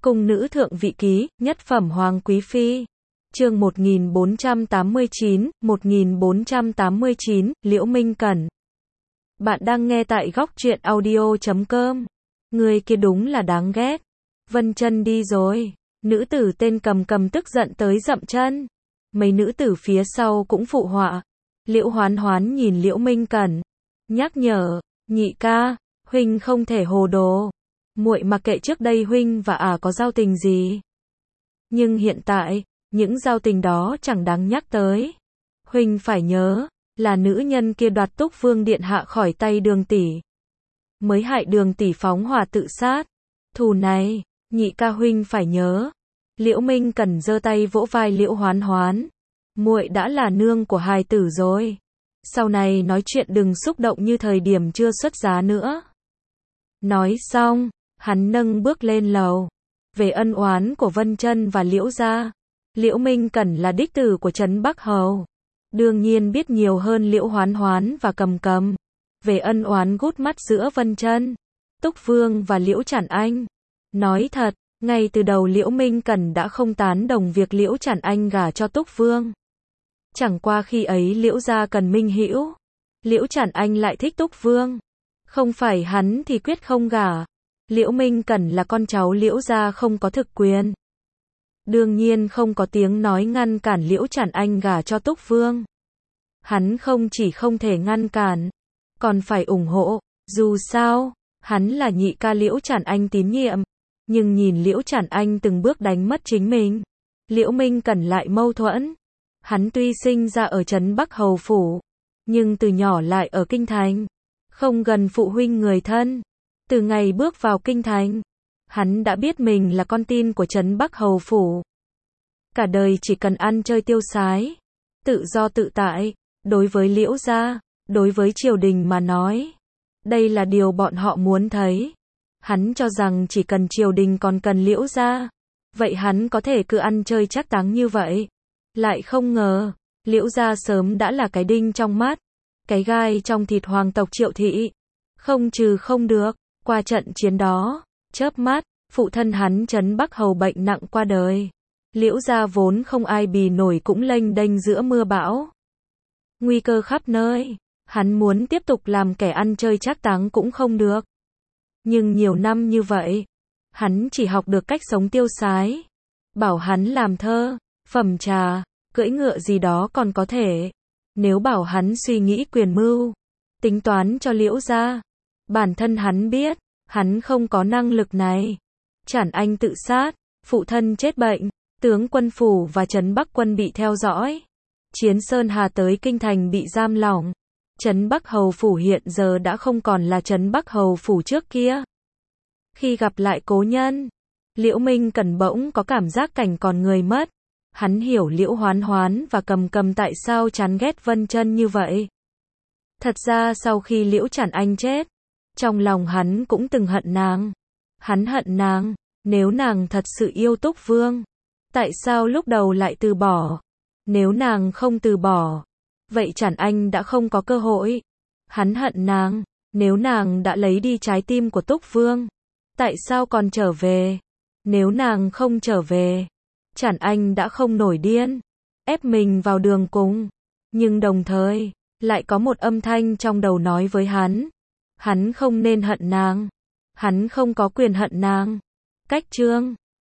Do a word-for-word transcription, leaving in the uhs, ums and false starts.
Cung nữ thượng vị ký, nhất phẩm hoàng quý phi. Chương một nghìn bốn trăm tám mươi chín, một nghìn bốn trăm tám mươi chín, Liễu Minh Cẩn. Bạn đang nghe tại góc truyện audio chấm com. Người kia đúng là đáng ghét. Vân Chân đi rồi. Nữ tử tên Cầm Cầm tức giận tới dậm chân. Mấy nữ tử phía sau cũng phụ họa. Liễu Hoán Hoán nhìn Liễu Minh Cẩn, nhắc nhở, nhị ca, huynh không thể hồ đồ. Muội mặc kệ trước đây huynh và ả à có giao tình gì. Nhưng hiện tại, những giao tình đó chẳng đáng nhắc tới. Huynh phải nhớ, là nữ nhân kia đoạt Túc Vương điện hạ khỏi tay Đường tỷ, mới hại Đường tỷ phóng hỏa tự sát. Thù này, nhị ca huynh phải nhớ. Liễu Minh Cẩn giơ tay vỗ vai Liễu Hoán Hoán. Muội đã là nương của hài tử rồi. Sau này nói chuyện đừng xúc động như thời điểm chưa xuất giá nữa. Nói xong, hắn nâng bước lên lầu. Về ân oán của Vân Chân và Liễu gia, Liễu Minh Cẩn là đích tử của Trấn Bắc Hầu, đương nhiên biết nhiều hơn Liễu Hoán Hoán và Cầm Cầm. Về ân oán gút mắt giữa Vân Chân, Túc Vương và Liễu Chản Anh. Nói thật, ngay từ đầu Liễu Minh Cẩn đã không tán đồng việc Liễu Chản Anh gả cho Túc Vương. Chẳng qua khi ấy Liễu gia cần minh hữu, Liễu Chản Anh lại thích Túc Vương. Không phải hắn thì quyết không gả. Liễu Minh Cẩn là con cháu Liễu gia không có thực quyền, đương nhiên không có tiếng nói ngăn cản Liễu Chản Anh gả cho Túc Vương. Hắn không chỉ không thể ngăn cản, còn phải ủng hộ. Dù sao, hắn là nhị ca Liễu Chản Anh tín nhiệm. Nhưng nhìn Liễu Chản Anh từng bước đánh mất chính mình, Liễu Minh Cẩn lại mâu thuẫn. Hắn tuy sinh ra ở Trấn Bắc Hầu phủ, nhưng từ nhỏ lại ở Kinh Thành, không gần phụ huynh người thân. Từ ngày bước vào Kinh Thành, hắn đã biết mình là con tin của Trấn Bắc Hầu phủ. Cả đời chỉ cần ăn chơi tiêu sái, tự do tự tại. Đối với Liễu gia, đối với triều đình mà nói, đây là điều bọn họ muốn thấy. Hắn cho rằng chỉ cần triều đình còn cần Liễu gia, vậy hắn có thể cứ ăn chơi trác táng như vậy. Lại không ngờ, Liễu gia sớm đã là cái đinh trong mắt, cái gai trong thịt hoàng tộc Triệu thị. Không trừ không được. Qua trận chiến đó, chớp mắt, phụ thân hắn Trấn Bắc Hầu bệnh nặng qua đời. Liễu gia vốn không ai bì nổi cũng lênh đênh giữa mưa bão, nguy cơ khắp nơi. Hắn muốn tiếp tục làm kẻ ăn chơi trác táng cũng không được. Nhưng nhiều năm như vậy, hắn chỉ học được cách sống tiêu sái. Bảo hắn làm thơ, phẩm trà, cưỡi ngựa gì đó còn có thể. Nếu bảo hắn suy nghĩ quyền mưu, tính toán cho Liễu gia, bản thân hắn biết, hắn không có năng lực này. Chản Anh tự sát, phụ thân chết bệnh, tướng quân phủ và Trấn Bắc quân bị theo dõi. Chiến Sơn Hà tới Kinh Thành bị giam lỏng. Trấn Bắc Hầu phủ hiện giờ đã không còn là Trấn Bắc Hầu phủ trước kia. Khi gặp lại cố nhân, Liễu Minh Cẩn bỗng có cảm giác cảnh còn người mất. Hắn hiểu Liễu Hoán Hoán và Cầm Cầm tại sao chán ghét Vân Chân như vậy. Thật ra sau khi Liễu Chản Anh chết, trong lòng hắn cũng từng hận nàng. Hắn hận nàng, nếu nàng thật sự yêu Túc Vương, tại sao lúc đầu lại từ bỏ? Nếu nàng không từ bỏ, vậy Chản Anh đã không có cơ hội. Hắn hận nàng, nếu nàng đã lấy đi trái tim của Túc Vương, tại sao còn trở về? Nếu nàng không trở về, Chản Anh đã không nổi điên, ép mình vào đường cùng. Nhưng đồng thời, lại có một âm thanh trong đầu nói với hắn, hắn không nên hận nàng. Hắn không có quyền hận nàng. Cách chương